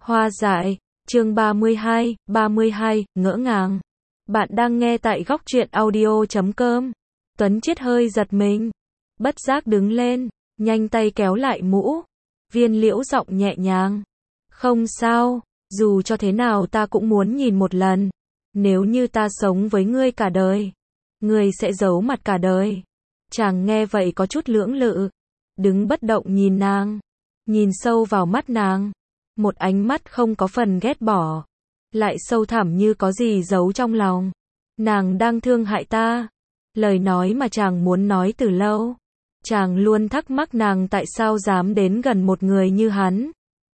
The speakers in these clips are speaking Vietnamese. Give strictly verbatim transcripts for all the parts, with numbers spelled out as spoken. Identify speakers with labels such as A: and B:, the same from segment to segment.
A: Hoa dại, chương ba mươi hai, ba mươi hai, ngỡ ngàng. Bạn đang nghe tại góc truyện audio chấm com. Tuấn Chiết hơi giật mình, bất giác đứng lên, nhanh tay kéo lại mũ. Viên Liễu giọng nhẹ nhàng. Không sao, dù cho thế nào ta cũng muốn nhìn một lần. Nếu như ta sống với ngươi cả đời, ngươi sẽ giấu mặt cả đời. Chàng nghe vậy có chút lưỡng lự, đứng bất động nhìn nàng, nhìn sâu vào mắt nàng. Một ánh mắt không có phần ghét bỏ, lại sâu thẳm như có gì giấu trong lòng. Nàng đang thương hại ta. Lời nói mà chàng muốn nói từ lâu. Chàng luôn thắc mắc nàng tại sao dám đến gần một người như hắn.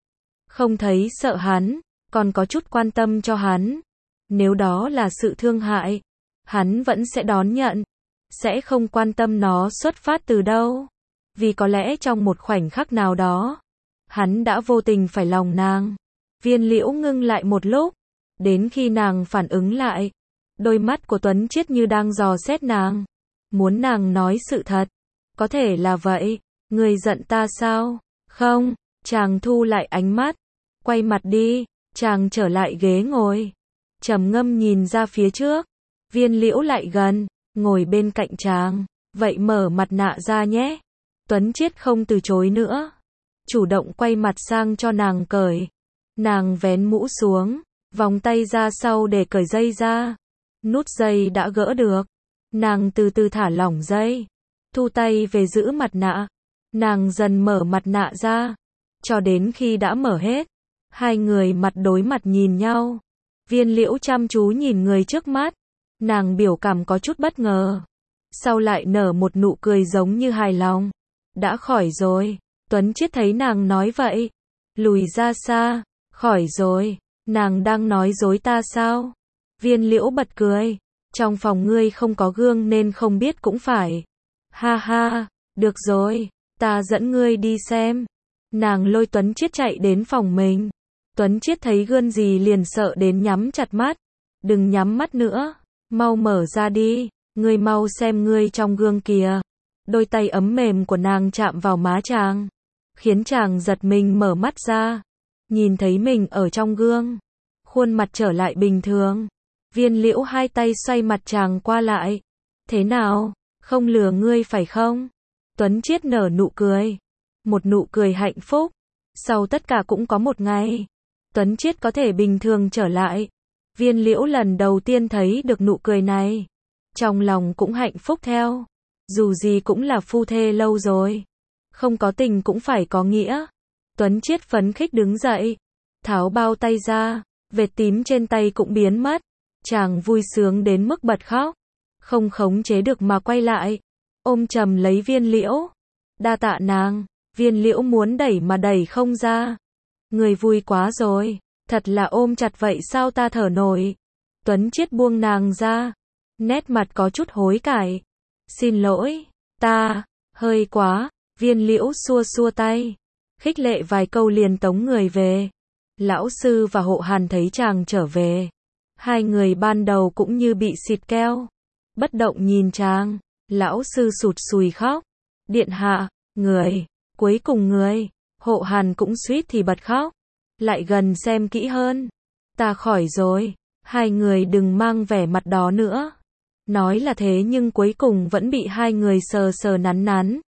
A: Không thấy sợ hắn, còn có chút quan tâm cho hắn. Nếu đó là sự thương hại, hắn vẫn sẽ đón nhận, sẽ không quan tâm nó xuất phát từ đâu. Vì có lẽ trong một khoảnh khắc nào đó, hắn đã vô tình phải lòng nàng. Viên Liễu ngưng lại một lúc, đến khi nàng phản ứng lại, đôi mắt của Tuấn Chiết như đang dò xét nàng, muốn nàng nói sự thật. Có thể là vậy, ngươi giận ta sao? Không, chàng thu lại ánh mắt, quay mặt đi, chàng trở lại ghế ngồi, trầm ngâm nhìn ra phía trước. Viên Liễu lại gần, ngồi bên cạnh chàng, vậy mở mặt nạ ra nhé. Tuấn Chiết không từ chối nữa, chủ động quay mặt sang cho nàng cởi. Nàng vén mũ xuống, vòng tay ra sau để cởi dây ra. Nút dây đã gỡ được, nàng từ từ thả lỏng dây, thu tay về giữ mặt nạ. Nàng dần mở mặt nạ ra, cho đến khi đã mở hết, hai người mặt đối mặt nhìn nhau. Viên Liễu chăm chú nhìn người trước mắt, nàng biểu cảm có chút bất ngờ, sau lại nở một nụ cười giống như hài lòng. Đã khỏi rồi. Tuấn Chiết thấy nàng nói vậy, lùi ra xa. Khỏi rồi, nàng đang nói dối ta sao? Viên Liễu bật cười, trong phòng ngươi không có gương nên không biết cũng phải. Ha ha, được rồi, ta dẫn ngươi đi xem. Nàng lôi Tuấn Chiết chạy đến phòng mình. Tuấn Chiết thấy gương gì liền sợ đến nhắm chặt mắt. Đừng nhắm mắt nữa, mau mở ra đi, ngươi mau xem ngươi trong gương kìa. Đôi tay ấm mềm của nàng chạm vào má chàng, khiến chàng giật mình mở mắt ra, nhìn thấy mình ở trong gương, khuôn mặt trở lại bình thường. Viên Liễu hai tay xoay mặt chàng qua lại. Thế nào, không lừa ngươi phải không? Tuấn Chiết nở nụ cười, một nụ cười hạnh phúc. Sau tất cả cũng có một ngày, Tuấn Chiết có thể bình thường trở lại. Viên Liễu lần đầu tiên thấy được nụ cười này, trong lòng cũng hạnh phúc theo. Dù gì cũng là phu thê lâu rồi, không có tình cũng phải có nghĩa. Tuấn Chiết phấn khích đứng dậy, tháo bao tay ra, vệt tím trên tay cũng biến mất. Chàng vui sướng đến mức bật khóc, không khống chế được mà quay lại, ôm chầm lấy Viên Liễu. Đa tạ nàng. Viên Liễu muốn đẩy mà đẩy không ra. Người vui quá rồi, thật là ôm chặt vậy sao ta thở nổi. Tuấn Chiết buông nàng ra, nét mặt có chút hối cải. Xin lỗi, ta, hơi quá. Viên Liễu xua xua tay, khích lệ vài câu liền tống người về. Lão sư và Hộ Hàn thấy chàng trở về, hai người ban đầu cũng như bị xịt keo, bất động nhìn chàng. Lão sư sụt sùi khóc. Điện hạ, người, cuối cùng người. Hộ Hàn cũng suýt thì bật khóc. Lại gần xem kỹ hơn. Ta khỏi rồi, hai người đừng mang vẻ mặt đó nữa. Nói là thế nhưng cuối cùng vẫn bị hai người sờ sờ nắn nắn.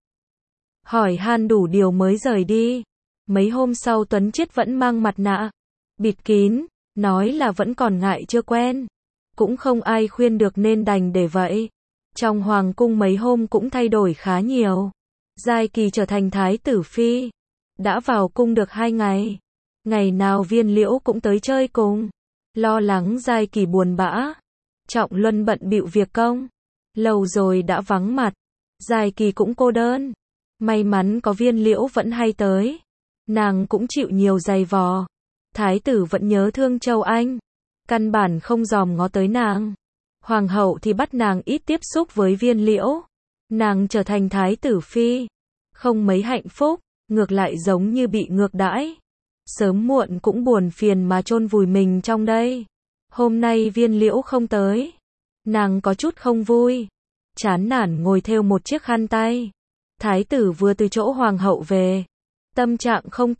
A: Hỏi han đủ điều mới rời đi. Mấy hôm sau Tuấn Chiết vẫn mang mặt nạ, bịt kín, nói là vẫn còn ngại chưa quen. Cũng không ai khuyên được nên đành để vậy. Trong hoàng cung mấy hôm cũng thay đổi khá nhiều. Giai Kỳ trở thành thái tử phi, đã vào cung được hai ngày. Ngày nào Viên Liễu cũng tới chơi cùng. Lo lắng Giai Kỳ buồn bã. Trọng Luân bận bịu việc công, lâu rồi đã vắng mặt. Giai Kỳ cũng cô đơn. May mắn có Viên Liễu vẫn hay tới, nàng cũng chịu nhiều giày vò. Thái tử vẫn nhớ thương Châu Anh, căn bản không dòm ngó tới nàng. Hoàng hậu thì bắt nàng ít tiếp xúc với Viên Liễu. Nàng trở thành thái tử phi, không mấy hạnh phúc, ngược lại giống như bị ngược đãi. Sớm muộn cũng buồn phiền mà chôn vùi mình trong đây. Hôm nay Viên Liễu không tới, nàng có chút không vui, chán nản ngồi thêu một chiếc khăn tay. Thái tử vừa từ chỗ hoàng hậu về, tâm trạng không tốt,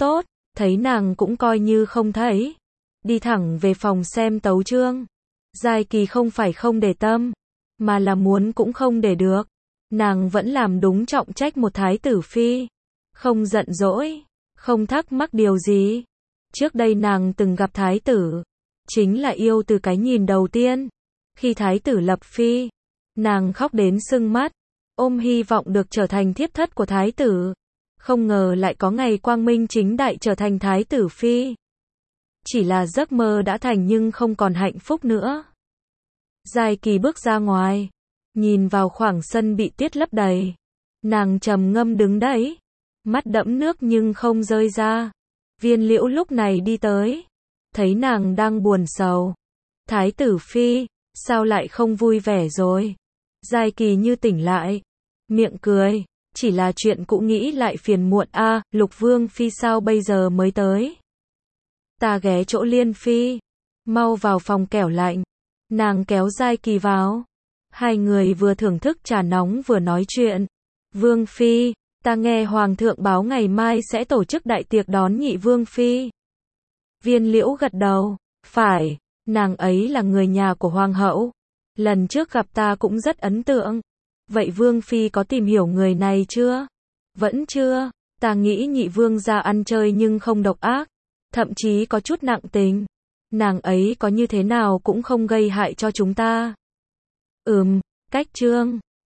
A: thấy nàng cũng coi như không thấy. Đi thẳng về phòng xem tấu chương. Giai Kỳ không phải không để tâm, mà là muốn cũng không để được. Nàng vẫn làm đúng trọng trách một thái tử phi. Không giận dỗi, không thắc mắc điều gì. Trước đây nàng từng gặp thái tử. Chính là yêu từ cái nhìn đầu tiên. Khi thái tử lập phi, nàng khóc đến sưng mắt. Ôm hy vọng được trở thành thiếp thất của thái tử. Không ngờ lại có ngày quang minh chính đại trở thành thái tử phi. Chỉ là giấc mơ đã thành nhưng không còn hạnh phúc nữa. Giai Kỳ bước ra ngoài, nhìn vào khoảng sân bị tuyết lấp đầy. Nàng trầm ngâm đứng đấy, mắt đẫm nước nhưng không rơi ra. Viên Liễu lúc này đi tới, thấy nàng đang buồn sầu. Thái tử phi, sao lại không vui vẻ rồi? Giai Kỳ như tỉnh lại, miệng cười, chỉ là chuyện cũ nghĩ lại phiền muộn a. À, Lục Vương phi sao bây giờ mới tới? Ta ghé chỗ Liên phi, mau vào phòng kẻo lạnh. Nàng kéo Giai Kỳ vào. Hai người vừa thưởng thức trà nóng vừa nói chuyện. Vương phi, ta nghe hoàng thượng báo ngày mai sẽ tổ chức đại tiệc đón nhị vương phi. Viên Liễu gật đầu, phải, nàng ấy là người nhà của hoàng hậu. Lần trước gặp ta cũng rất ấn tượng. Vậy vương phi có tìm hiểu người này chưa? Vẫn chưa, ta nghĩ nhị vương gia ăn chơi nhưng không độc ác, thậm chí có chút nặng tình. Nàng ấy có như thế nào cũng không gây hại cho chúng ta. Ừm, cách chương